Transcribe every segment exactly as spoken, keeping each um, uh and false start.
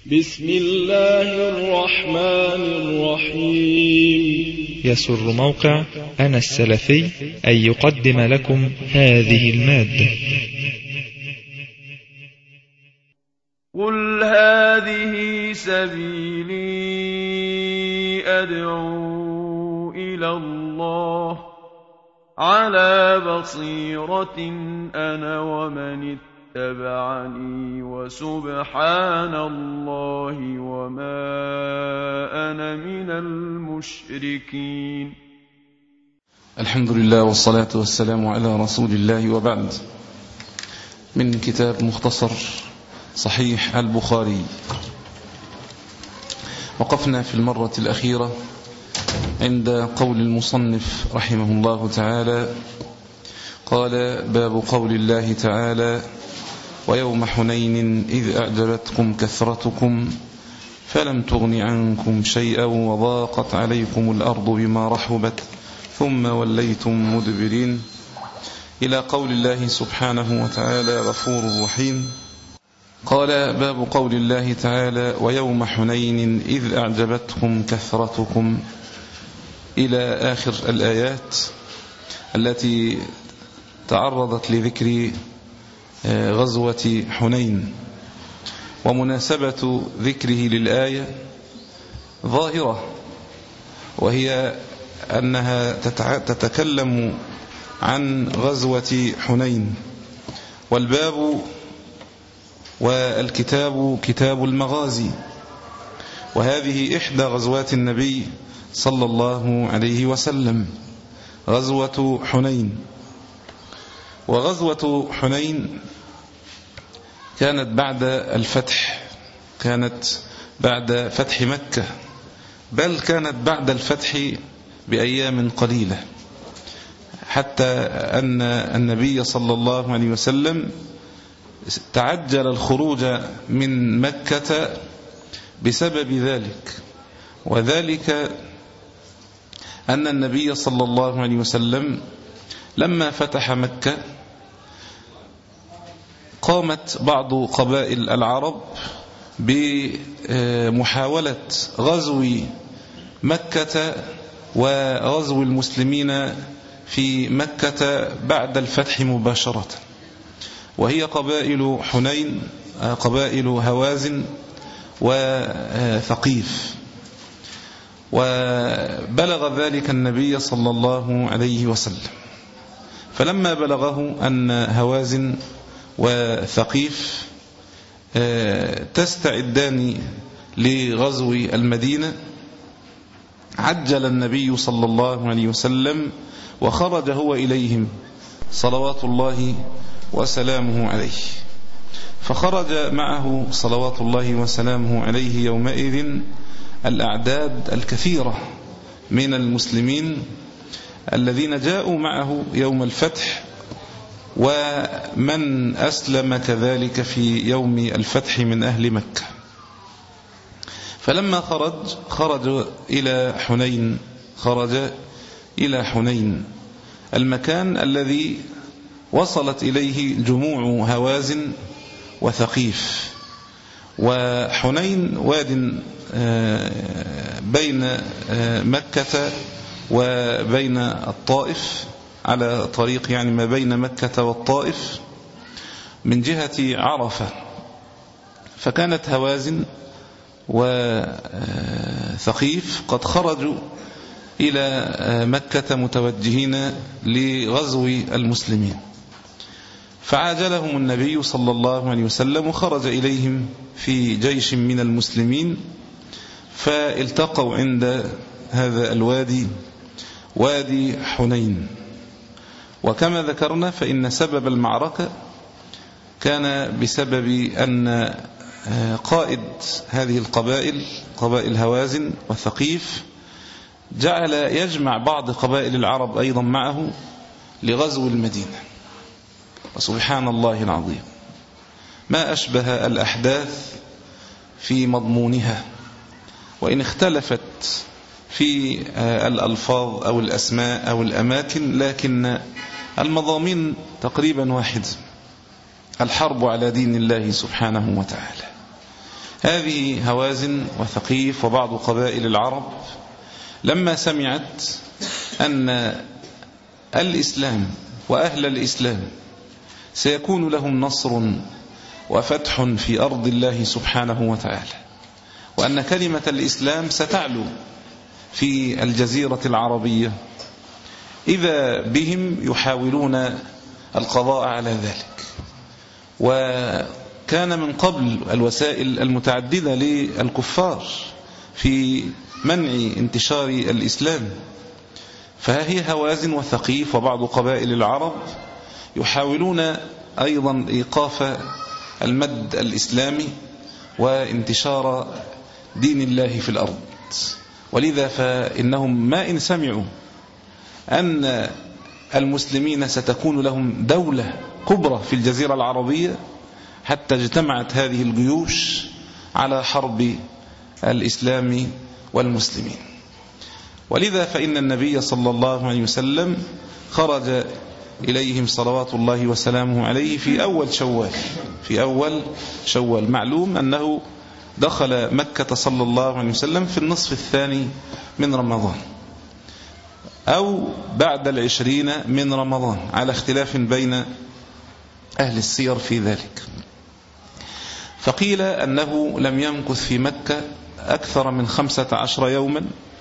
بسم الله الرحمن الرحيم. يسر موقع أنا السلفي أن يقدم لكم هذه المادة. قل هذه سبيلي أدعو إلى الله على بصيرة أنا ومن اتبعني وسبحان الله وما أنا من المشركين. الحمد لله والصلاة والسلام على رسول الله، وبعد. من كتاب مختصر صحيح البخاري، وقفنا في المرة الأخيرة عند قول المصنف رحمه الله تعالى، قال: باب قول الله تعالى: ويوم حنين إذ أعجبتكم كثرتكم فلم تغن عنكم شيئا وضاقت عليكم الأرض بما رحبت ثم وليتم مدبرين، إلى قول الله سبحانه وتعالى: غفور رحيم. قال: باب قول الله تعالى: ويوم حنين إذ أعجبتكم كثرتكم، إلى آخر الآيات التي تعرضت لذكر غزوة حنين. ومناسبة ذكره للآية ظاهرة، وهي أنها تتكلم عن غزوة حنين، والباب والكتاب كتاب المغازي، وهذه إحدى غزوات النبي صلى الله عليه وسلم، غزوة حنين. وغزوة حنين كانت بعد الفتح، كانت بعد فتح مكة، بل كانت بعد الفتح بأيام قليلة، حتى أن النبي صلى الله عليه وسلم تعجل الخروج من مكة بسبب ذلك، وذلك أن النبي صلى الله عليه وسلم لما فتح مكة قامت بعض قبائل العرب بمحاولة غزو مكة وغزو المسلمين في مكة بعد الفتح مباشرة، وهي قبائل حنين، قبائل هوازن وثقيف. وبلغ ذلك النبي صلى الله عليه وسلم، فلما بلغه أن هوازن وثقيف تستعدان لغزو المدينة، عجل النبي صلى الله عليه وسلم وخرج هو إليهم صلوات الله وسلامه عليه. فخرج معه صلوات الله وسلامه عليه يومئذ الأعداد الكثيرة من المسلمين الذين جاءوا معه يوم الفتح، ومن أسلم كذلك في يوم الفتح من أهل مكة. فلما خرج خرج إلى حنين، خرج إلى حنين، المكان الذي وصلت إليه جموع هوازن وثقيف. وحنين واد بين مكة وبين الطائف، على طريق يعني ما بين مكة والطائف من جهة عرفة. فكانت هوازن وثقيف قد خرجوا إلى مكة متوجهين لغزو المسلمين، فعاجلهم النبي صلى الله عليه وسلم وخرج إليهم في جيش من المسلمين، فالتقوا عند هذا الوادي، وادي حنين. وكما ذكرنا فإن سبب المعركة كان بسبب أن قائد هذه القبائل، قبائل هوازن وثقيف، جعل يجمع بعض قبائل العرب أيضا معه لغزو المدينة. وسبحان الله العظيم، ما أشبه الأحداث في مضمونها، وإن اختلفت في الألفاظ أو الأسماء أو الأماكن، لكن المضامين تقريبا واحد: الحرب على دين الله سبحانه وتعالى. هذه هوازن وثقيف وبعض قبائل العرب لما سمعت أن الإسلام وأهل الإسلام سيكون لهم نصر وفتح في أرض الله سبحانه وتعالى، وأن كلمة الإسلام ستعلو في الجزيرة العربية، إذا بهم يحاولون القضاء على ذلك. وكان من قبل الوسائل المتعددة للكفار في منع انتشار الإسلام، فهي هوازن وثقيف وبعض قبائل العرب يحاولون أيضا إيقاف المد الإسلامي وانتشار دين الله في الأرض. ولذا فإنهم ما إن سمعوا أن المسلمين ستكون لهم دولة كبرى في الجزيرة العربية حتى اجتمعت هذه الجيوش على حرب الإسلام والمسلمين. ولذا فإن النبي صلى الله عليه وسلم خرج إليهم صلوات الله وسلامه عليه في أول شوال في أول شوال معلوم أنه دخل مكة صلى الله عليه وسلم في النصف الثاني من رمضان أو بعد العشرين من رمضان، على اختلاف بين أهل السير في ذلك. فقيل أنه لم يمكث في مكة أكثر من خمسة عشر يوما،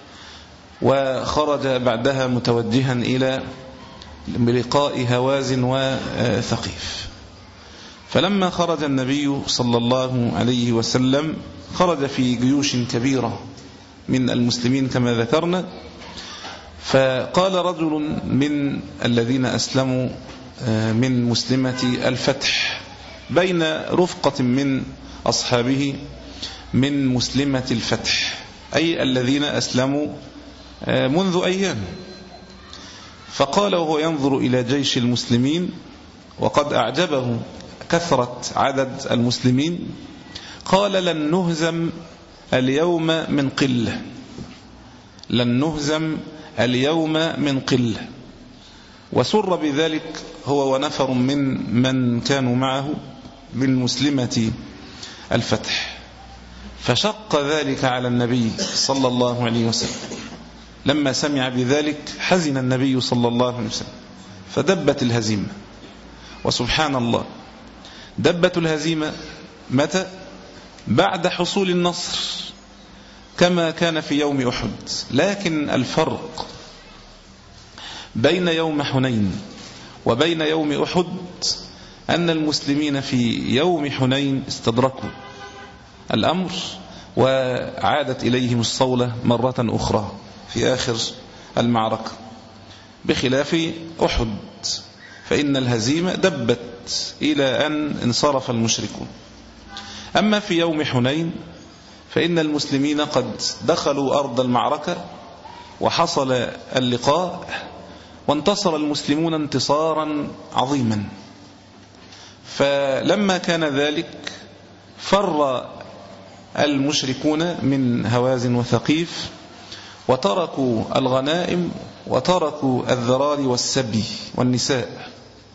وخرج بعدها متوجها إلى بلقاء هوازن وثقيف. فلما خرج النبي صلى الله عليه وسلم خرج في جيوش كبيرة من المسلمين كما ذكرنا. فقال رجل من الذين أسلموا من مسلمة الفتح بين رفقة من أصحابه من مسلمة الفتح، أي الذين أسلموا منذ أيام، فقال وهو ينظر إلى جيش المسلمين وقد أعجبه كثرة عدد المسلمين، قال لن نهزم اليوم من قلة لن نهزم اليوم من قلة. وسر بذلك هو ونفر من من كانوا معه من مسلمة الفتح. فشق ذلك على النبي صلى الله عليه وسلم. لما سمع بذلك حزن النبي صلى الله عليه وسلم، فدبت الهزيمة. وسبحان الله، دبت الهزيمة متى؟ بعد حصول النصر كما كان في يوم أحد. لكن الفرق بين يوم حنين وبين يوم أحد أن المسلمين في يوم حنين استدركوا الأمر وعادت إليهم الصولة مرة أخرى في آخر المعركة، بخلاف أحد فإن الهزيمة دبت إلى أن انصرف المشركون. أما في يوم حنين فإن المسلمين قد دخلوا أرض المعركة وحصل اللقاء وانتصر المسلمون انتصارا عظيما. فلما كان ذلك فر المشركون من هوازن وثقيف وتركوا الغنائم وتركوا الذراري والسبي والنساء،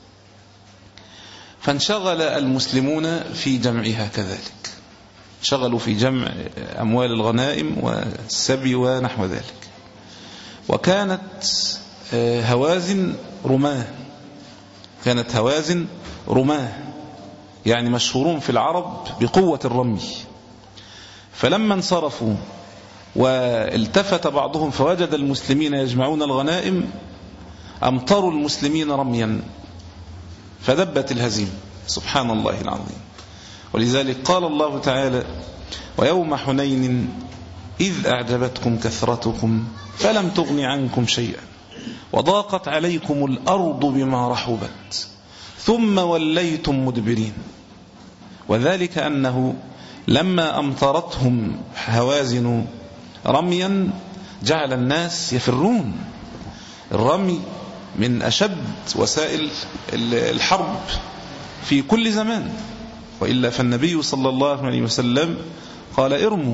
فانشغل المسلمون في جمعها كذلك، شغلوا في جمع أموال الغنائم والسبي ونحو ذلك. وكانت هوازن رماه كانت هوازن رماه يعني مشهورون في العرب بقوة الرمي. فلما انصرفوا والتفت بعضهم فوجد المسلمين يجمعون الغنائم أمطروا المسلمين رميا فدبت الهزيمة. سبحان الله العظيم. ولذلك قال الله تعالى ويوم حنين إذ أعجبتكم كثرتكم فلم تغن عنكم شيئا وضاقت عليكم الأرض بما رحبت ثم وليتم مدبرين. وذلك أنه لما أمطرتهم هوازن رميا جعل الناس يفرون. الرمي من أشد وسائل الحرب في كل زمان، وإلا فالنبي صلى الله عليه وسلم قال ارموا،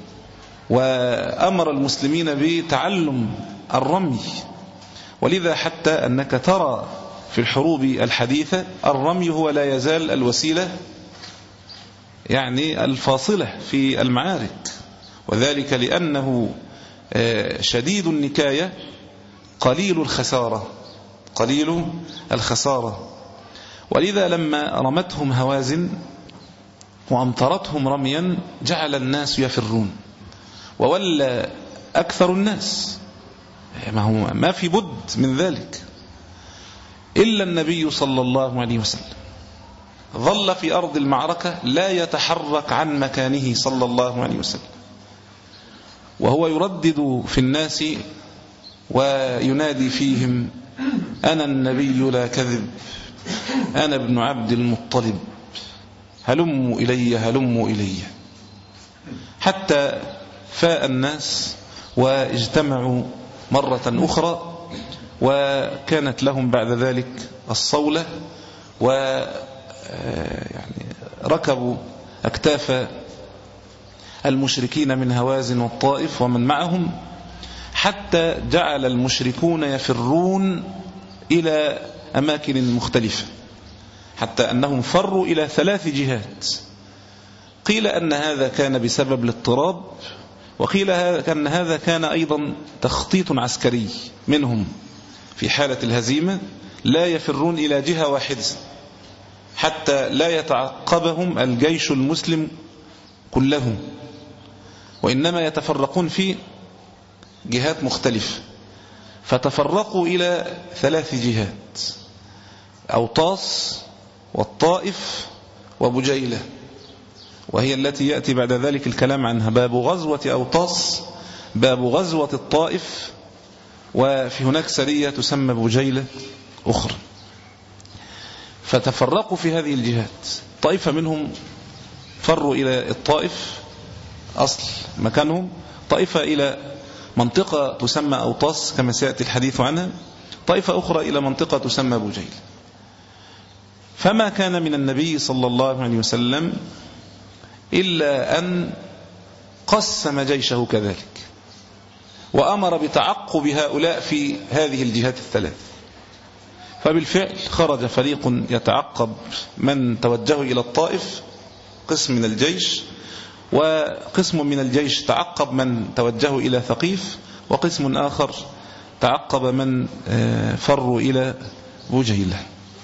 وأمر المسلمين بتعلم الرمي. ولذا حتى أنك ترى في الحروب الحديثة الرمي هو لا يزال الوسيلة يعني الفاصلة في المعارك، وذلك لأنه شديد النكاية قليل الخسارة قليل الخسارة ولذا لما رمتهم هوازن وأمطرتهم رميا جعل الناس يفرون، وولى أكثر الناس، ما هو ما في بد من ذلك، إلا النبي صلى الله عليه وسلم ظل في أرض المعركة لا يتحرك عن مكانه صلى الله عليه وسلم، وهو يردد في الناس وينادي فيهم: أنا النبي لا كذب، أنا ابن عبد المطلب، هلموا إلي هلموا إلي، حتى فاء الناس واجتمعوا مرة أخرى، وكانت لهم بعد ذلك الصولة، ويعني ركبوا أكتاف المشركين من هوازن والطائف ومن معهم، حتى جعل المشركون يفرون إلى أماكن مختلفة، حتى أنهم فروا إلى ثلاث جهات. قيل أن هذا كان بسبب الاضطراب، وقيل أن هذا كان أيضا تخطيط عسكري منهم في حالة الهزيمة، لا يفرون إلى جهة واحدة حتى لا يتعقبهم الجيش المسلم كله، وإنما يتفرقون في جهات مختلفة، فتفرقوا إلى ثلاث جهات: أوطاس والطائف وبجيلة، وهي التي يأتي بعد ذلك الكلام عنها، باب غزوة أوطاس، باب غزوة الطائف، وفي هناك سرية تسمى بجيلة أخرى. فتفرقوا في هذه الجهات، طائفة منهم فروا إلى الطائف أصل مكانهم، طائفة إلى منطقة تسمى أوطاس كما سيأتي الحديث عنها، طائفة أخرى إلى منطقة تسمى بجيل. فما كان من النبي صلى الله عليه وسلم إلا أن قسم جيشه كذلك، وأمر بتعقب هؤلاء في هذه الجهات الثلاث. فبالفعل خرج فريق يتعقب من توجهوا إلى الطائف، قسم من الجيش، وقسم من الجيش تعقب من توجهوا إلى ثقيف، وقسم آخر تعقب من فروا إلى بجيلة.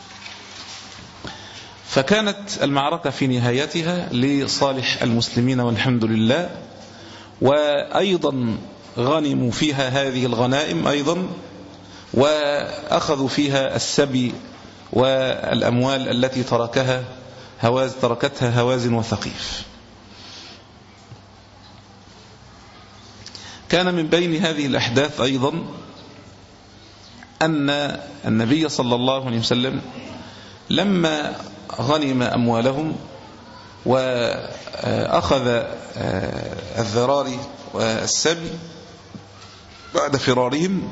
فكانت المعركة في نهايتها لصالح المسلمين والحمد لله، وأيضا غنموا فيها هذه الغنائم أيضا، وأخذوا فيها السبي والأموال التي تركها هواز تركتها هوازن وثقيف. كان من بين هذه الأحداث أيضا أن النبي صلى الله عليه وسلم لما غنم أموالهم وأخذ الذراري والسبي بعد فرارهم،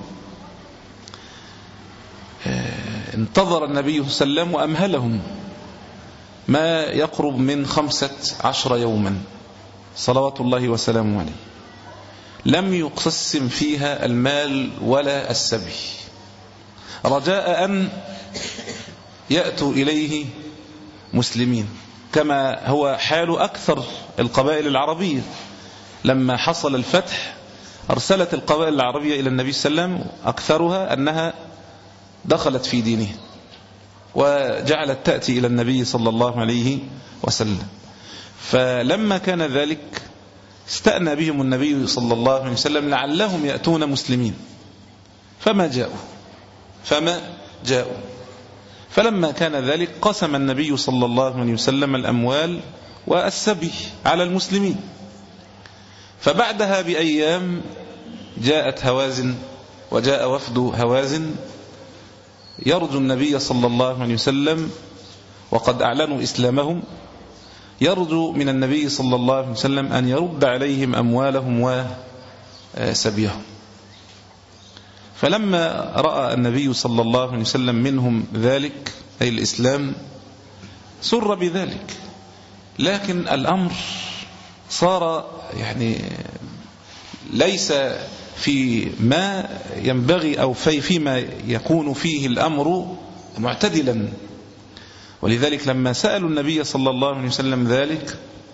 انتظر النبي صلى الله عليه وسلم وأمهلهم ما يقرب من خمسة عشر يوما صلوات الله وسلامه عليه، لم يقسم فيها المال ولا السبي، رجاء أن يأتوا إليه مسلمين، كما هو حال أكثر القبائل العربية. لما حصل الفتح أرسلت القبائل العربية إلى النبي صلى الله عليه وسلم، أكثرها أنها دخلت في دينه وجعلت تأتي إلى النبي صلى الله عليه وسلم. فلما كان ذلك استأنى بهم النبي صلى الله عليه وسلم لعلهم يأتون مسلمين، فما جاءوا فما جاءوا فلما كان ذلك قسم النبي صلى الله عليه وسلم الأموال والسبي على المسلمين. فبعدها بأيام جاءت هوازن، وجاء وفد هوازن يرجو النبي صلى الله عليه وسلم، وقد أعلنوا إسلامهم، يرجو من النبي صلى الله عليه وسلم أن يرد عليهم أموالهم وسبيهم. فلما رأى النبي صلى الله عليه وسلم منهم ذلك، أي الإسلام، سر بذلك، لكن الأمر صار يعني ليس في ما ينبغي أو في فيما يكون فيه الأمر معتدلا. ولذلك لما سألوا النبي صلى الله عليه وسلم ذلك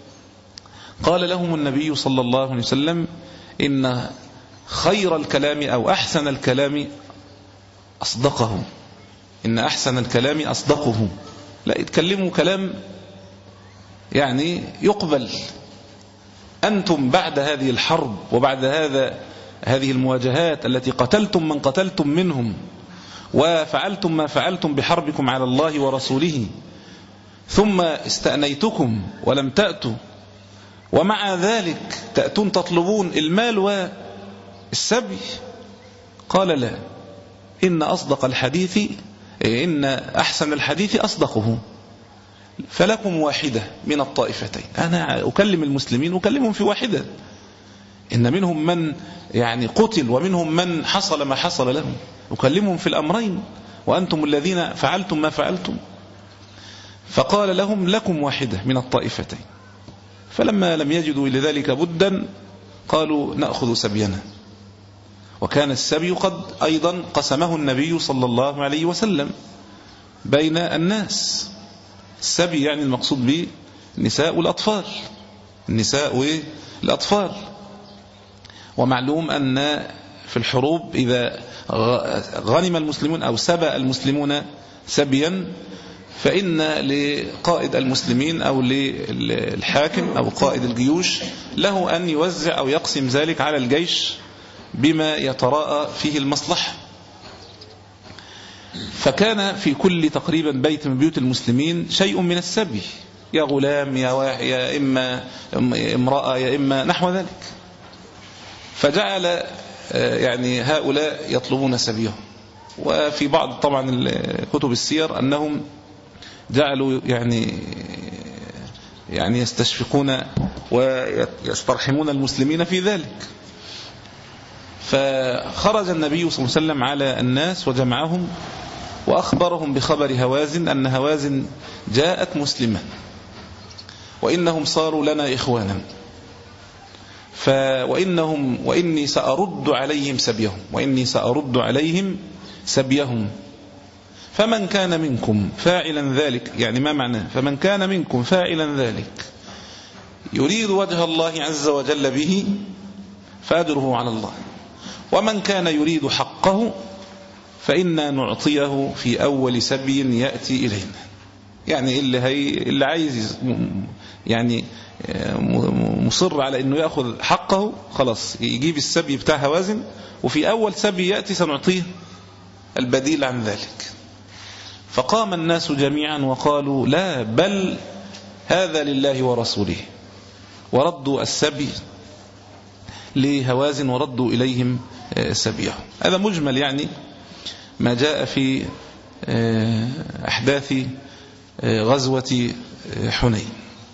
قال لهم النبي صلى الله عليه وسلم إن خير الكلام أو أحسن الكلام أصدقه، إن أحسن الكلام أصدقه. لا يتكلموا كلام يعني يقبل. أنتم بعد هذه الحرب وبعد هذا هذه المواجهات التي قتلتم من قتلتم منهم وفعلتم ما فعلتم بحربكم على الله ورسوله، ثم استأنيتكم ولم تأتوا، ومع ذلك تأتون تطلبون المال والسبي. قال لا، إن أصدق الحديث إن أحسن الحديث أصدقه، فلكم واحدة من الطائفتين. أنا أكلم المسلمين أكلمهم في واحدة، إن منهم من يعني قتل ومنهم من حصل ما حصل لهم، أكلمهم في الأمرين وأنتم الذين فعلتم ما فعلتم. فقال لهم لكم واحدة من الطائفتين. فلما لم يجدوا إلى ذلك بدا قالوا نأخذ سبينا. وكان السبي قد أيضا قسمه النبي صلى الله عليه وسلم بين الناس. السبي يعني المقصود به النساء والأطفال، النساء والأطفال. ومعلوم أن في الحروب إذا غنم المسلمون أو سبى المسلمون سبيا، فإن لقائد المسلمين أو للحاكم أو قائد الجيوش له أن يوزع أو يقسم ذلك على الجيش بما يتراءى فيه المصلحة. فكان في كل تقريبا بيت من بيوت المسلمين شيء من السبي، يا غلام يا, يا إما امرأة يا إما نحو ذلك. فجعل يعني هؤلاء يطلبون سبيهم. وفي بعض طبعا كتب السير أنهم جعلوا يعني يعني يستشفقون ويسترحمون المسلمين في ذلك. فخرج النبي صلى الله عليه وسلم على الناس وجمعهم وأخبرهم بخبر هوازن، أن هوازن جاءت مسلمة وإنهم صاروا لنا إخوانا، وإنهم وإني سأرد عليهم سبيهم وإني سأرد عليهم سبيهم فمن كان منكم فاعلا ذلك، يعني ما معناه فمن كان منكم فاعلا ذلك يريد وجه الله عز وجل به فأجره على الله، ومن كان يريد حقه فإنا نعطيه في أول سبي يأتي إلينا. يعني اللي, هي اللي عايز يعني مصر على أنه يأخذ حقه خلاص يجيب السبي بتاع هوازن، وفي أول سبي يأتي سنعطيه البديل عن ذلك. فقام الناس جميعا وقالوا لا، بل هذا لله ورسوله، وردوا السبي لهوازن وردوا إليهم سبيهم. هذا مجمل يعني ما جاء في أحداث غزوة حنين.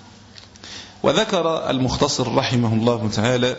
وذكر المختصر رحمه الله تعالى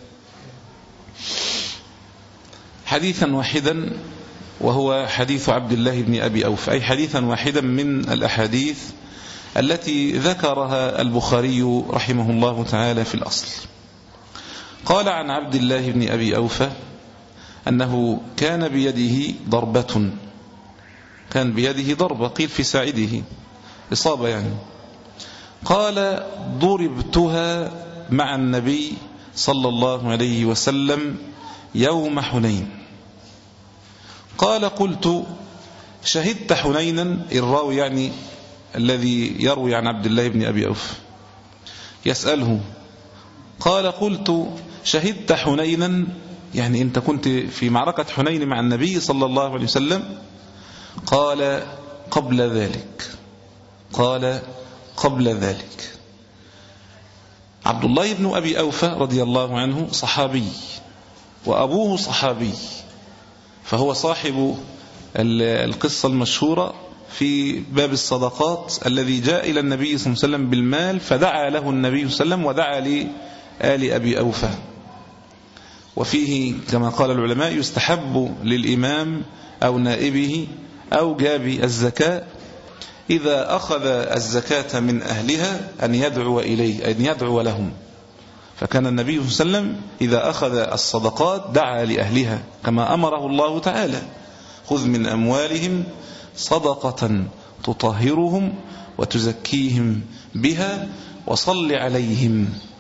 حديثا واحدا وهو حديث عبد الله بن أبي أوف، أي حديثا واحدا من الأحاديث التي ذكرها البخاري رحمه الله تعالى في الأصل. قال عن عبد الله بن أبي أوفى أنه كان بيده ضربة، كان بيده ضربة قيل في ساعده إصابة يعني. قال ضربتها مع النبي صلى الله عليه وسلم يوم حنين. قال قلت شهدت حنينا، الراوي يعني الذي يروي عن عبد الله بن أبي أوف يسأله، قال قلت شهدت حنينا، يعني أنت كنت في معركة حنين مع النبي صلى الله عليه وسلم؟ قال قبل ذلك، قال قبل ذلك. عبد الله بن أبي أوفى رضي الله عنه صحابي وأبوه صحابي، فهو صاحب القصة المشهورة في باب الصدقات الذي جاء إلى النبي صلى الله عليه وسلم بالمال فدعا له النبي صلى الله عليه وسلم ودعا لآل أبي أوفى. وفيه كما قال العلماء يستحب للإمام أو نائبه أو جابي الزكاة إذا أخذ الزكاة من أهلها أن يدعو إليه، أن يدعو لهم. فكان النبي صلى الله عليه وسلم إذا أخذ الصدقات دعا لأهلها كما أمره الله تعالى: خذ من أموالهم صدقة تطهرهم وتزكيهم بها وصل عليهم.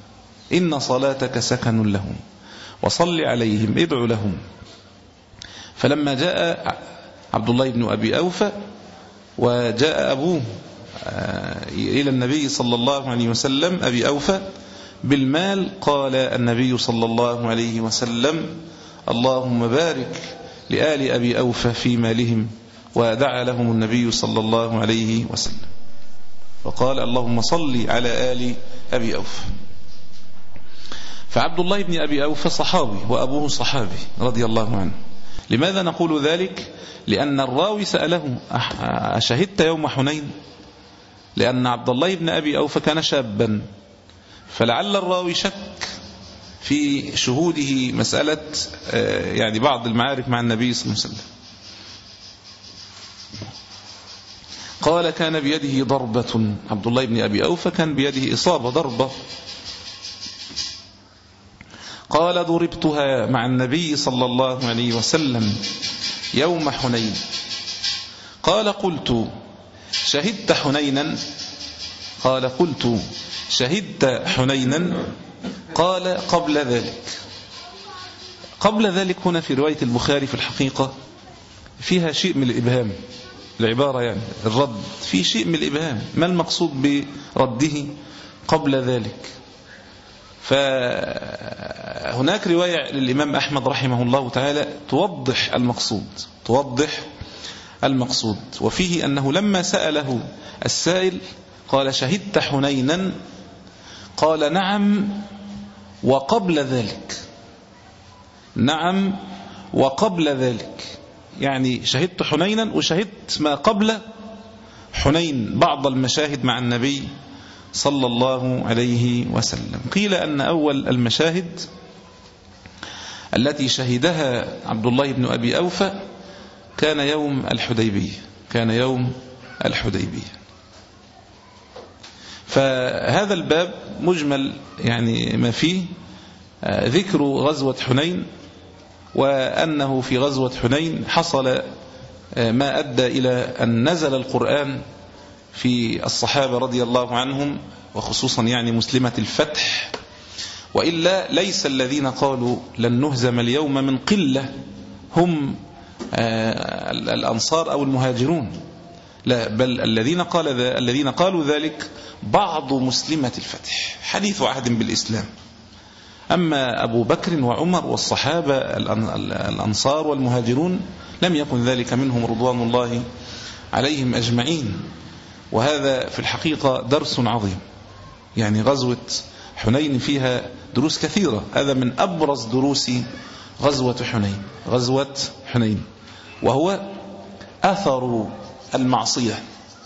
إن صلاتك سكن لهم وصل عليهم ادع لهم. فلما جاء عبد الله بن أبي أوفى وجاء أبوه إلى النبي صلى الله عليه وسلم أبي أوفى بالمال، قال النبي صلى الله عليه وسلم اللهم بارك لآل أبي أوفى في مالهم، ودعا لهم النبي صلى الله عليه وسلم وقال اللهم صل على آل أبي أوفى. فعبد الله بن أبي أوفى صحابي وأبوه صحابي رضي الله عنه. لماذا نقول ذلك؟ لأن الراوي سأله أشهدت يوم حنين؟ لأن عبد الله بن أبي أوفى كان شابا، فلعل الراوي شك في شهوده مسألة يعني بعض المعارك مع النبي صلى الله عليه وسلم. قال كان بيده ضربة، عبد الله بن أبي أوفى كان بيده إصابة ضربة. قال ضربتها مع النبي صلى الله عليه وسلم يوم حنين. قال قلت شهدت حنينا؟ قال قلت شهدت حنينا؟ قال قبل ذلك. قبل ذلك هنا في رواية البخاري في الحقيقة فيها شيء من الإبهام، العبارة يعني الرد في شيء من الإبهام، ما المقصود برده قبل ذلك؟ فهناك رواية للإمام أحمد رحمه الله تعالى توضح المقصود توضح المقصود وفيه أنه لما سأله السائل قال شهدت حنينا؟ قال نعم وقبل ذلك. نعم وقبل ذلك، يعني شهدت حنينا وشهدت ما قبل حنين، بعض المشاهد مع النبي صلى الله عليه وسلم. قيل أن أول المشاهد التي شهدها عبد الله بن أبي أوفى كان يوم الحديبية كان يوم الحديبية. فهذا الباب مجمل يعني ما فيه ذكر غزوة حنين، وأنه في غزوة حنين حصل ما أدى إلى أن نزل القرآن في الصحابة رضي الله عنهم، وخصوصا يعني مسلمة الفتح. وإلا ليس الذين قالوا لن نهزم اليوم من قلة هم الأنصار أو المهاجرون، لا، بل الذين قال الذين قالوا ذلك بعض مسلمة الفتح حديث عهد بالإسلام. أما أبو بكر وعمر والصحابة الأنصار والمهاجرون لم يكن ذلك منهم رضوان الله عليهم أجمعين. وهذا في الحقيقة درس عظيم، يعني غزوة حنين فيها دروس كثيرة. هذا من أبرز دروس غزوة حنين غزوة حنين وهو أثر المعصية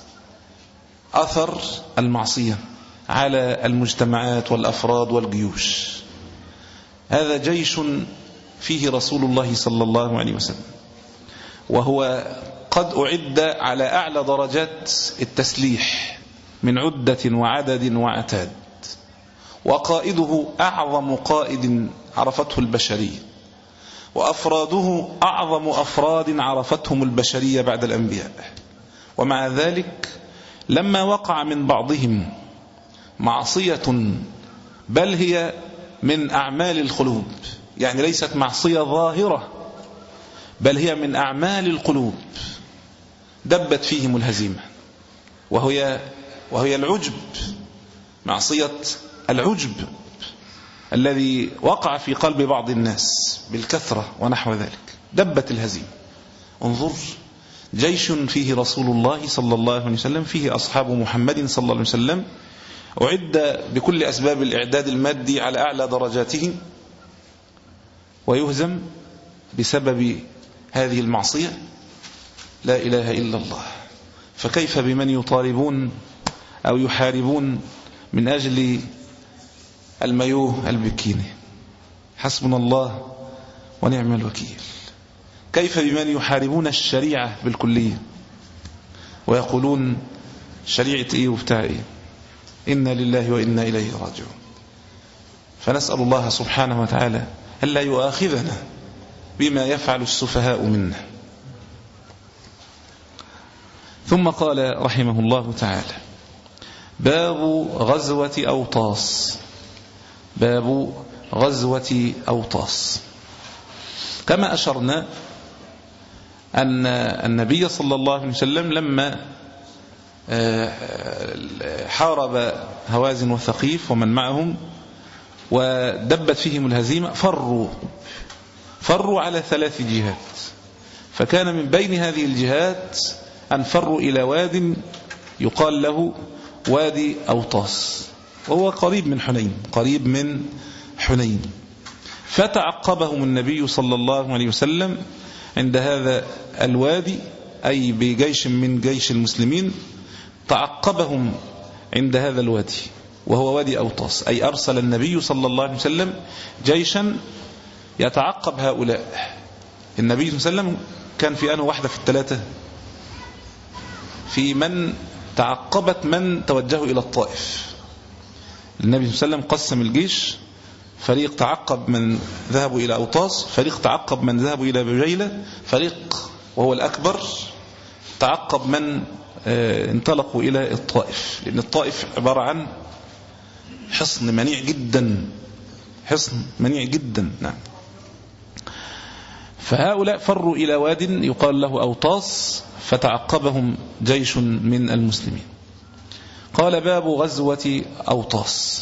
أثر المعصية على المجتمعات والأفراد والجيوش. هذا جيش فيه رسول الله صلى الله عليه وسلم، وهو قد أعد على أعلى درجات التسليح من عدة وعدد وعتاد، وقائده أعظم قائد عرفته البشرية، وأفراده أعظم أفراد عرفتهم البشرية بعد الأنبياء. ومع ذلك لما وقع من بعضهم معصية بل هي من أعمال القلوب، يعني ليست معصية ظاهرة بل هي من أعمال القلوب، دبت فيهم الهزيمة، وهي وهي العجب، معصية العجب الذي وقع في قلب بعض الناس بالكثرة ونحو ذلك، دبت الهزيمة. انظر، جيش فيه رسول الله صلى الله عليه وسلم، فيه أصحاب محمد صلى الله عليه وسلم، أعد بكل أسباب الإعداد المادي على أعلى درجاته، ويهزم بسبب هذه المعصية. لا إله إلا الله. فكيف بمن يطالبون أو يحاربون من أجل المايوه البكيني؟ حسبنا الله ونعم الوكيل. كيف بمن يحاربون الشريعة بالكلية ويقولون شريعة إيه وبتاع إيه؟ إنا لله وإنا إليه راجعون. فنسأل الله سبحانه وتعالى ألا يؤاخذنا بما يفعل السفهاء منا. ثم قال رحمه الله تعالى: باب غزوة أوطاس. باب غزوة أوطاس. كما أشرنا أن النبي صلى الله عليه وسلم لما حارب هوازن وثقيف ومن معهم ودبت فيهم الهزيمة فروا فروا على ثلاث جهات. فكان من بين هذه الجهات أن فروا إلى واد يقال له وادي أوطاس، وهو قريب من حنين قريب من حنين. فتعقبهم النبي صلى الله عليه وسلم عند هذا الوادي، أي بجيش من جيش المسلمين تعقبهم عند هذا الوادي وهو وادي أوطاس، أي أرسل النبي صلى الله عليه وسلم جيشا يتعقب هؤلاء. النبي صلى الله عليه وسلم كان في أنه واحدة في الثلاثة، في من تعقبت من توجهوا إلى الطائف. النبي صلى الله عليه وسلم قسم الجيش، فريق تعقب من ذهبوا إلى أوطاس، فريق تعقب من ذهبوا إلى بجيلة، فريق وهو الأكبر تعقب من انطلقوا إلى الطائف، لأن الطائف عبارة عن حصن منيع جدا، حصن منيع جدا. نعم. فهؤلاء فروا إلى واد يقال له أوطاس، فتعقبهم جيش من المسلمين. قال باب غزوة أوطاس.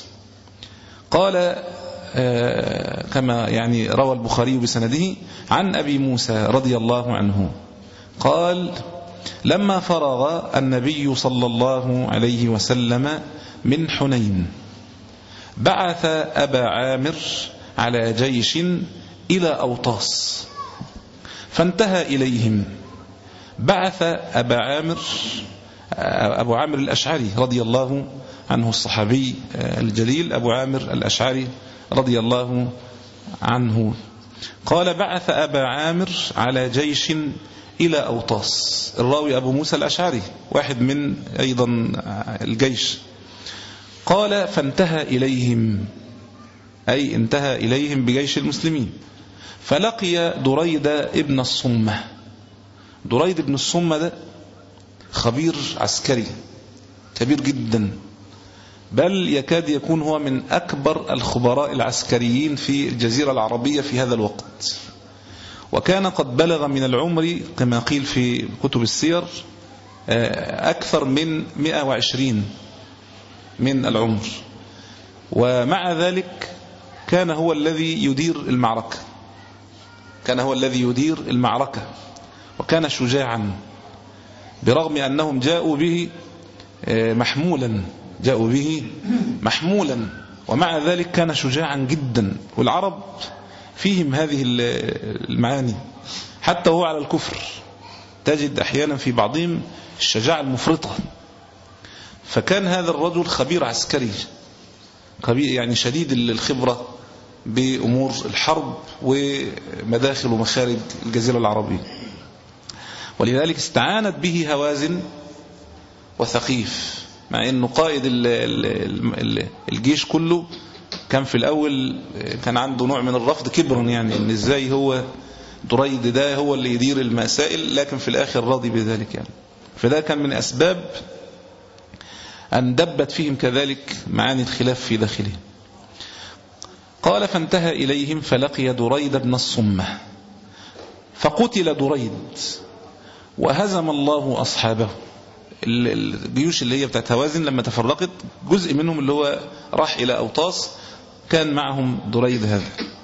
قال آه كما يعني روى البخاري بسنده عن أبي موسى رضي الله عنه قال: لما فرغ النبي صلى الله عليه وسلم من حنين بعث أبا عامر على جيش إلى أوطاس فانتهى إليهم. بعث أبا عامر أبو عامر الأشعري رضي الله عنه، الصحابي الجليل أبو عامر الأشعري رضي الله عنه، قال: بعث أبا عامر على جيش إلى أوطاس. الراوي أبو موسى الأشعري واحد من أيضا الجيش. قال: فانتهى إليهم، أي انتهى إليهم بجيش المسلمين، فلقي دريد ابن الصمة. دريد ابن الصمة ده خبير عسكري كبير جدا، بل يكاد يكون هو من أكبر الخبراء العسكريين في الجزيرة العربية في هذا الوقت، وكان قد بلغ من العمر كما قيل في كتب السير أكثر من مئة وعشرين من العمر، ومع ذلك كان هو الذي يدير المعركة كان هو الذي يدير المعركة وكان شجاعا، برغم أنهم جاءوا به محمولا جاءوا به محمولا ومع ذلك كان شجاعا جدا. والعرب فيهم هذه المعاني، حتى هو على الكفر تجد أحيانا في بعضهم الشجاعة المفرطة. فكان هذا الرجل خبير عسكري، خبير يعني شديد الخبرة بأمور الحرب ومداخل ومخارج الجزيرة العربية، ولذلك استعانت به هوازن وثقيف، مع أنه قائد الجيش كله كان في الأول كان عنده نوع من الرفض كبرا، يعني أن إزاي هو دريد ده هو اللي يدير المسائل، لكن في الآخر راضي بذلك يعني. فده كان من أسباب أن دبت فيهم كذلك معاني الخلاف في داخلهم. قال: فانتهى إليهم فلقي دريد بن الصمة فقتل دريد وهزم الله أصحابه. الجيوش اللي هي بتاعت هوازن لما تفرقت جزء منهم اللي هو راح إلى أوطاس كان معهم دريد هذا،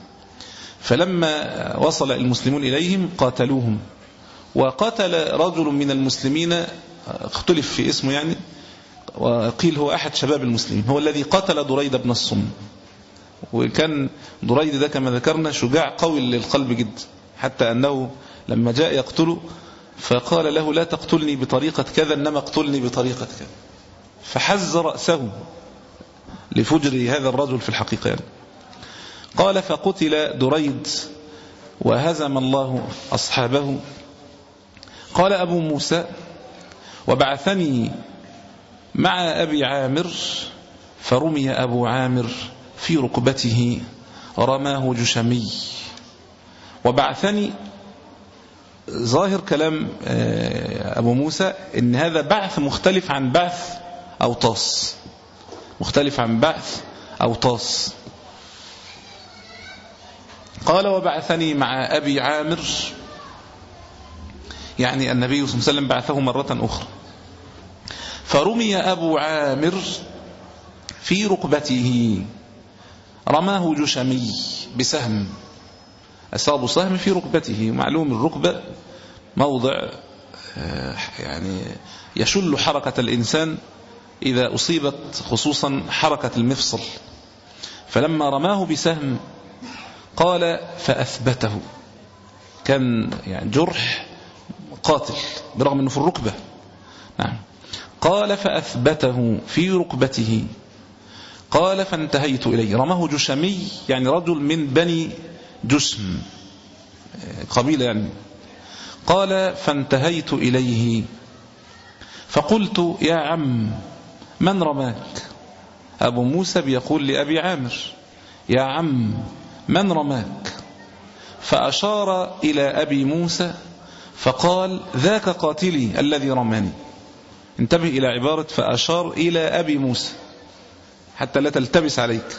فلما وصل المسلمون إليهم قاتلوهم، وقتل رجل من المسلمين اختلف في اسمه يعني، وقيل هو أحد شباب المسلمين هو الذي قتل دريد بن الصم. وكان دريد ده كما ذكرنا شجاع قوي للقلب جدا، حتى أنه لما جاء يقتله فقال له: لا تقتلني بطريقة كذا، إنما اقتلني بطريقة كذا، فحز رأسه لفجر هذا الرجل في الحقيقة يعني. قال: فقتل دريد وهزم الله أصحابه. قال أبو موسى: وبعثني مع أبي عامر فرمي أبو عامر في ركبته رماه جشمي. وبعثني، ظاهر كلام أبو موسى إن هذا بعث مختلف عن بعث أوطاس، مختلف عن بعث أوطاس. قال وبعثني مع أبي عامر، يعني النبي صلى الله عليه وسلم بعثه مرة أخرى، فرمي أبو عامر في ركبته، رماه جشمي بسهم، أصاب سهم في ركبته. معلوم الركبة موضع يعني يشل حركة الإنسان إذا أصيبت، خصوصا حركة المفصل. فلما رماه بسهم قال فأثبته، كان يعني جرح قاتل برغم أنه في الركبة. نعم. قال فأثبته في ركبته، قال فانتهيت إليه. رماه جشمي يعني رجل من بني جسم، قبيلة يعني. قال فانتهيت إليه فقلت يا عم من رماك؟ أبو موسى بيقول لأبي عامر يا عم من رماك؟ فأشار إلى أبي موسى فقال ذاك قاتلي الذي رماني. انتبه إلى عبارة فأشار إلى أبي موسى حتى لا تلتبس عليك،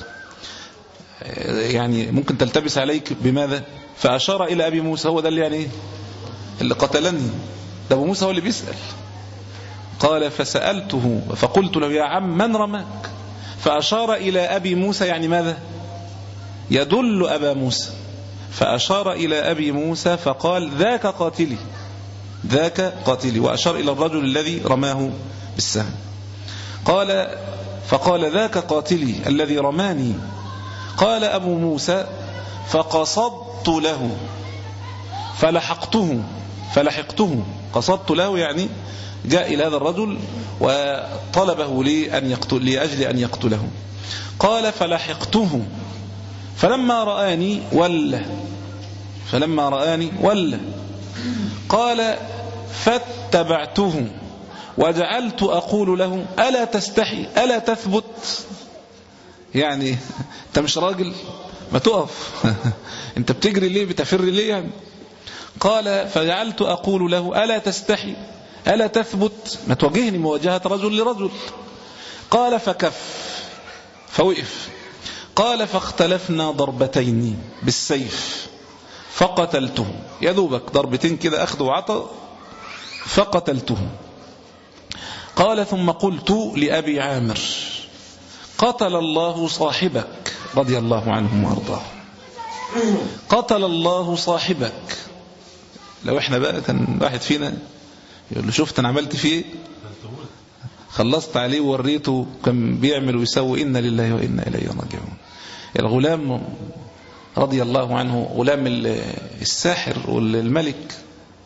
يعني ممكن تلتبس عليك بماذا؟ فأشار إلى أبي موسى، هو ده اللي يعني اللي قتلني، ده أبو موسى هو اللي بيسأل. قال فسألته فقلت له يا عم من رماك؟ فأشار إلى أبي موسى، يعني ماذا؟ يدل أبا موسى. فأشار إلى أبي موسى فقال ذاك قاتلي، ذاك قاتلي، وأشار إلى الرجل الذي رماه بالسهم. قال فقال ذاك قاتلي الذي رماني. قال أبو موسى فقصدت له فلحقته فلحقته قصدت له يعني جاء إلى هذا الرجل وطلبه لأن يقتل لأجل أن يقتله. قال فلحقته فلما رآني ولى فلما رآني ولى قال فاتبعته وجعلت أقول له ألا تستحي ألا تثبت، يعني أنت مش راجل ما تقف أنت بتجري ليه بتفر ليه يعني. قال فجعلت أقول له ألا تستحي ألا تثبت، ما تواجهني مواجهة رجل لرجل. قال فكف فوقف. قال فاختلفنا ضربتين بالسيف فقتلته، يذوبك ضربتين كده أخذ وعطى فقتلته. قال ثم قلت لأبي عامر قتل الله صاحبك رضي الله عنه وارضاه، قتل الله صاحبك. لو احنا بقى كان واحد فينا يقول له شفت انا عملت فيه ايه، خلصت عليه ووريته كان بيعمل ويسوي، إنا لله وإنا إليه راجعون. الغلام رضي الله عنه غلام الساحر والملك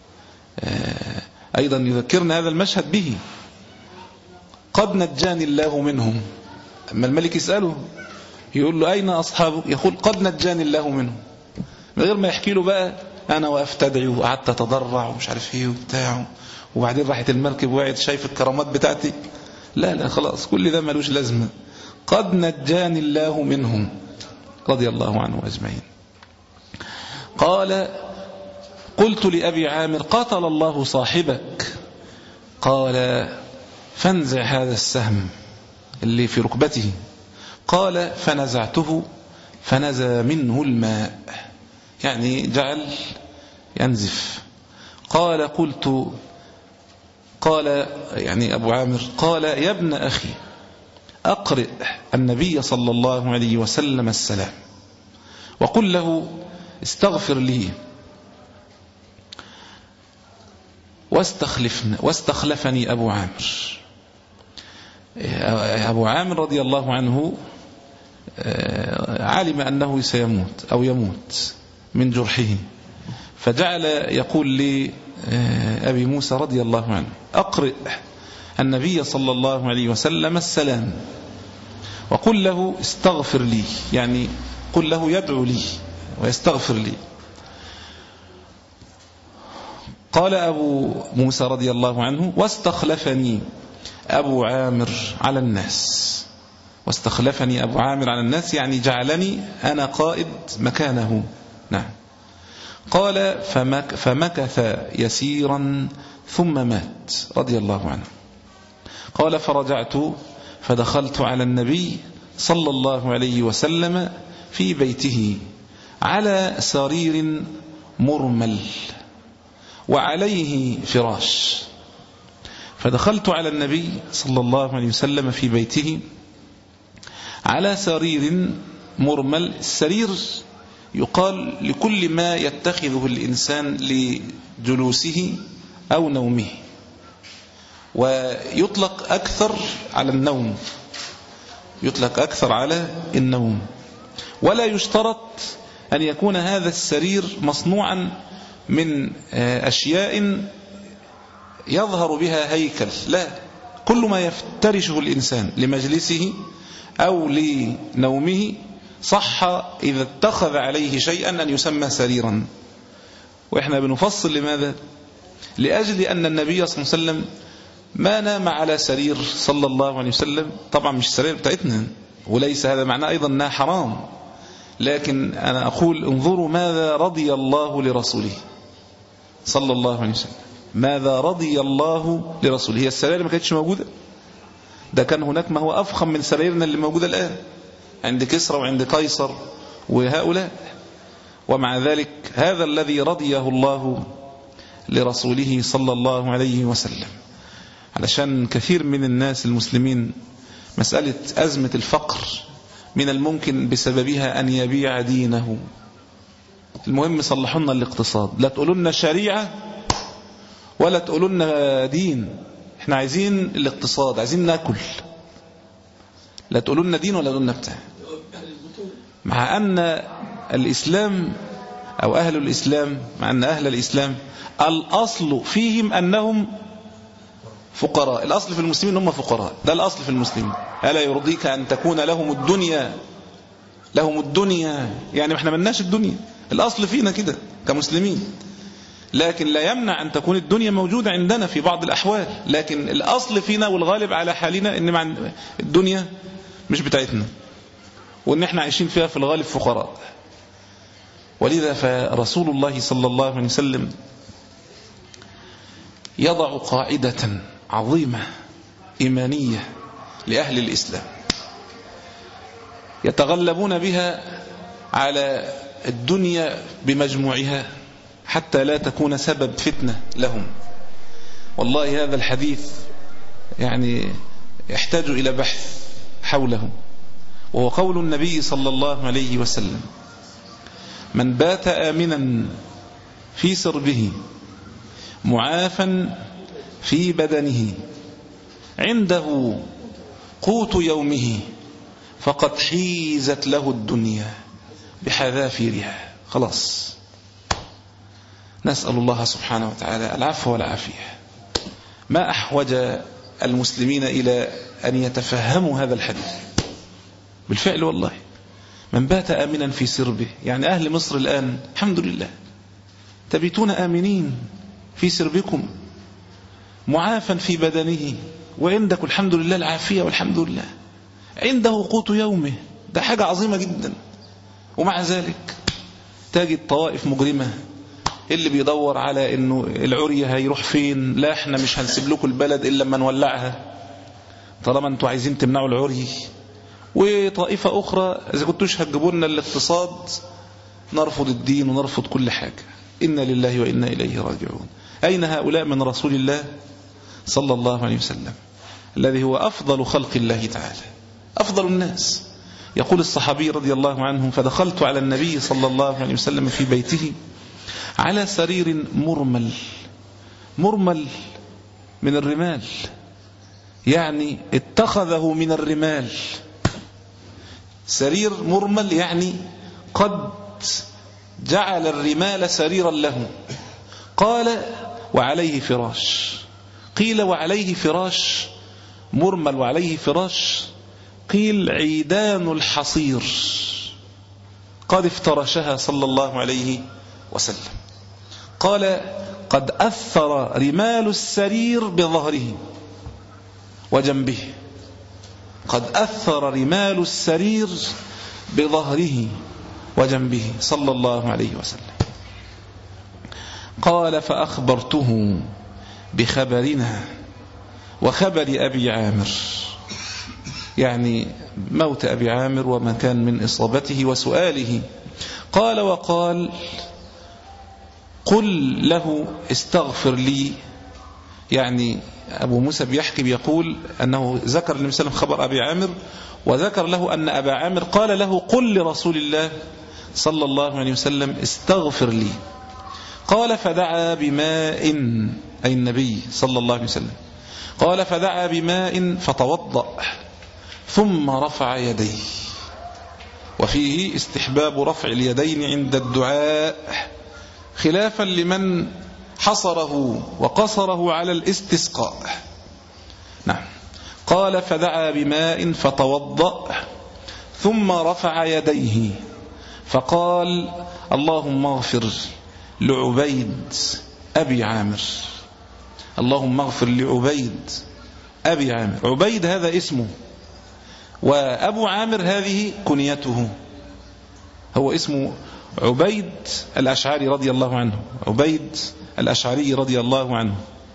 أيضا يذكرنا هذا المشهد به، قد نجاني الله منهم. أما الملك يسأله يقول له أين أصحابه، يقول قد نجاني الله منهم، من غير ما يحكي له بقى أنا وقفت أدعي وقعدت أتضرع ومش عارف إيه وبتاعه، وبعدين راحت المركب وقعت شايف الكرامات بتاعتي. لا لا خلاص كل ده ملوش لازمة، قد نجاني الله منهم رضي الله عنه أجمعين. قال قلت لأبي عامر قتل الله صاحبك. قال فانزع هذا السهم اللي في ركبته. قال فنزعته فنزى منه الماء، يعني جعل ينزف. قال قلت قال يعني أبو عامر قال يا ابن أخي أقرئ النبي صلى الله عليه وسلم السلام وقل له استغفر لي واستخلفني واستخلفني أبو عامر. أبو عامر رضي الله عنه علم أنه سيموت أو يموت من جرحه، فجعل يقول لي أبي موسى رضي الله عنه أقرئ النبي صلى الله عليه وسلم السلام وقل له استغفر لي، يعني قل له يدعو لي ويستغفر لي. قال أبو موسى رضي الله عنه واستخلفني أبو عامر على الناس. واستخلفني أبو عامر على الناس يعني جعلني أنا قائد مكانه. نعم. قال فمك فمكث يسيرا ثم مات رضي الله عنه. قال فرجعت فدخلت على النبي صلى الله عليه وسلم في بيته على سرير مرمل وعليه فراش. فدخلت على النبي صلى الله عليه وسلم في بيته على سرير مرمل. السرير يقال لكل ما يتخذه الإنسان لجلوسه أو نومه، ويطلق أكثر على النوم، يطلق أكثر على النوم. ولا يشترط أن يكون هذا السرير مصنوعا من أشياء يظهر بها هيكل، لا، كل ما يفترشه الإنسان لمجلسه أو لنومه صح إذا اتخذ عليه شيئا أن يسمى سريرا. وإحنا بنفصل لماذا؟ لأجل أن النبي صلى الله عليه وسلم ما نام على سرير صلى الله عليه وسلم، طبعا مش السرير بتاعتنا، وليس هذا معناه أيضا أنها حرام، لكن أنا أقول انظروا ماذا رضي الله لرسوله صلى الله عليه وسلم، ماذا رضي الله لرسوله. هي السرير ما كانتش موجودة، ده كان هناك ما هو أفخم من سريرنا اللي موجودة الآن عند كسرى وعند قيصر وهؤلاء، ومع ذلك هذا الذي رضيه الله لرسوله صلى الله عليه وسلم. علشان كثير من الناس المسلمين مسألة أزمة الفقر من الممكن بسببها أن يبيع دينه. المهم صلحوا لنا الاقتصاد، لا تقولوا لنا شريعة ولا تقولوا لنا دين، احنا عايزين الاقتصاد، عايزين ناكل، لا تقولوا لنا دين ولا تقولوا لنا بتاع. مع أن الإسلام أو أهل الإسلام، مع أن أهل الإسلام الأصل فيهم أنهم فقراء، الأصل في المسلمين هم فقراء، ده الأصل في المسلمين. ألا يرضيك أن تكون لهم الدنيا، لهم الدنيا يعني احنا ملناش الدنيا، الأصل فينا كده كمسلمين، لكن لا يمنع أن تكون الدنيا موجودة عندنا في بعض الأحوال، لكن الأصل فينا والغالب على حالنا أن مع الدنيا مش بتاعتنا، وأن احنا عايشين فيها في الغالب فقراء. ولذا فرسول الله صلى الله عليه وسلم يضع قاعدة عظيمة إيمانية لأهل الإسلام يتغلبون بها على الدنيا بمجموعها حتى لا تكون سبب فتنة لهم. والله هذا الحديث يعني يحتاج إلى بحث حوله، وهو قول النبي صلى الله عليه وسلم: من بات آمنا في سربه معافا في بدنه عنده قوت يومه فقد حيزت له الدنيا بحذافيرها. خلاص، نسأل الله سبحانه وتعالى العفو والعافية. ما أحوج المسلمين إلى أن يتفهموا هذا الحديث بالفعل. والله من بات آمنا في سربه، يعني أهل مصر الآن الحمد لله تبيتون آمنين في سربكم معافا في بدنه، وعندك الحمد لله العافية والحمد لله، عنده قوت يومه، ده حاجة عظيمة جدا. ومع ذلك تجد طوائف مجرمة اللي بيدور على انه العري هيروح فين، لا احنا مش هنسيب لكم البلد الا لما نولعها طالما انتوا عايزين تمنعوا العري. وطائفة اخرى اذا كنتوش هتجيبوا لنا الاقتصاد نرفض الدين ونرفض كل حاجة. إنا لله وإنا إليه راجعون. أين هؤلاء من رسول الله صلى الله عليه وسلم الذي هو أفضل خلق الله تعالى، أفضل الناس؟ يقول الصحابي رضي الله عنه: فدخلت على النبي صلى الله عليه وسلم في بيته على سرير مرمل. مرمل من الرمال، يعني اتخذه من الرمال. سرير مرمل يعني قد جعل الرمال سريرا له. قال: وعليه فراش. قيل وعليه فراش مرمل وعليه فراش، قيل عيدان الحصير قد افترشها صلى الله عليه وسلم. قال: قد أثر رمال السرير بظهره وجنبه. قد أثر رمال السرير بظهره وجنبه صلى الله عليه وسلم. قال: فأخبرته بخبرنا وخبر أبي عامر، يعني موت أبي عامر وما كان من إصابته وسؤاله. قال وقال قل له استغفر لي. يعني أبو موسى بيحكي بيقول أنه ذكر النبي صلى الله عليه وسلم خبر أبي عامر، وذكر له أن أبا عامر قال له قل لرسول الله صلى الله عليه وسلم استغفر لي. قال فدعا بماء، أي النبي صلى الله عليه وسلم، قال فدعا بماء فتوضأ ثم رفع يديه. وفيه استحباب رفع اليدين عند الدعاء خلافا لمن حصره وقصره على الاستسقاء. نعم. قال فدعا بماء فتوضأ ثم رفع يديه فقال اللهم اغفر لعبيد أبي عامر. اللهم اغفر لعبيد أبي عامر. عبيد هذا اسمه، وأبو عامر هذه كنيته، هو اسمه عبيد الأشعري رضي الله عنه، عبيد الأشعري رضي الله عنه.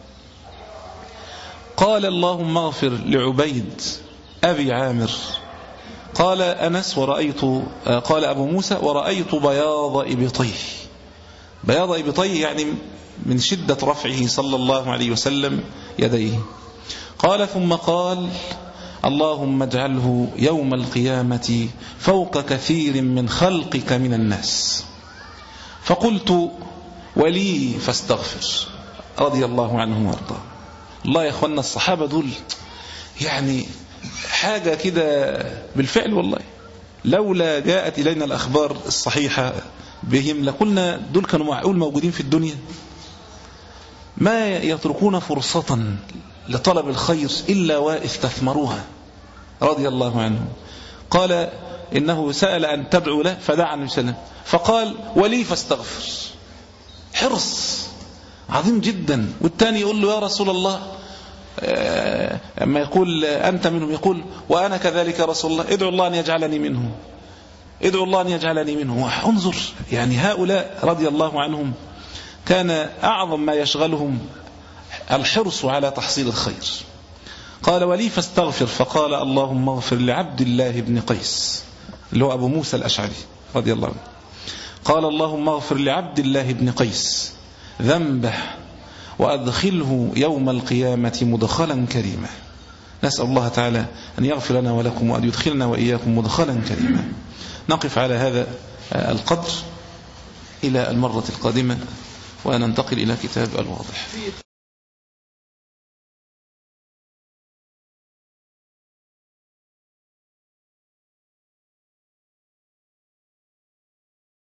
قال اللهم اغفر لعبيد أبي عامر. قال أنس ورأيت، قال أبو موسى ورأيت بياض إبطيه. بياض إبطيه يعني من شدة رفعه صلى الله عليه وسلم يديه. قال ثم قال اللهم اجعله يوم القيامة فوق كثير من خلقك من الناس. فقلت ولي فاستغفر، رضي الله عنه وارضاه. الله يا اخوانا الصحابة دول يعني حاجة كده بالفعل والله، لولا جاءت إلينا الأخبار الصحيحة بهم لقلنا دول كانوا معقول موجودين في الدنيا، ما يتركون فرصة لطلب الخير إلا واستثمروها، رضي الله عنه. قال إنه سأل أن تدعو له فدعا النبي صلى الله عليه وسلم فقال ولي فاستغفر. حرص عظيم جدا. والتاني يقول له يا رسول الله، أما يقول أنت منهم يقول وأنا كذلك يا رسول الله، ادعو الله أن يجعلني منهم، ادعو الله أن يجعلني منهم. انظر يعني هؤلاء رضي الله عنهم كان أعظم ما يشغلهم الحرص على تحصيل الخير. قال ولي فاستغفر فقال اللهم اغفر لعبد الله بن قيس اللي هو أبو موسى الأشعري رضي الله عنه. قال اللهم اغفر لعبد الله بن قيس ذنبه وأدخله يوم القيامة مدخلا كريما. نسأل الله تعالى أن يغفر لنا ولكم وأن يدخلنا وإياكم مدخلا كريما. نقف على هذا القدر إلى المرة القادمة وننتقل إلى كتاب الواضح.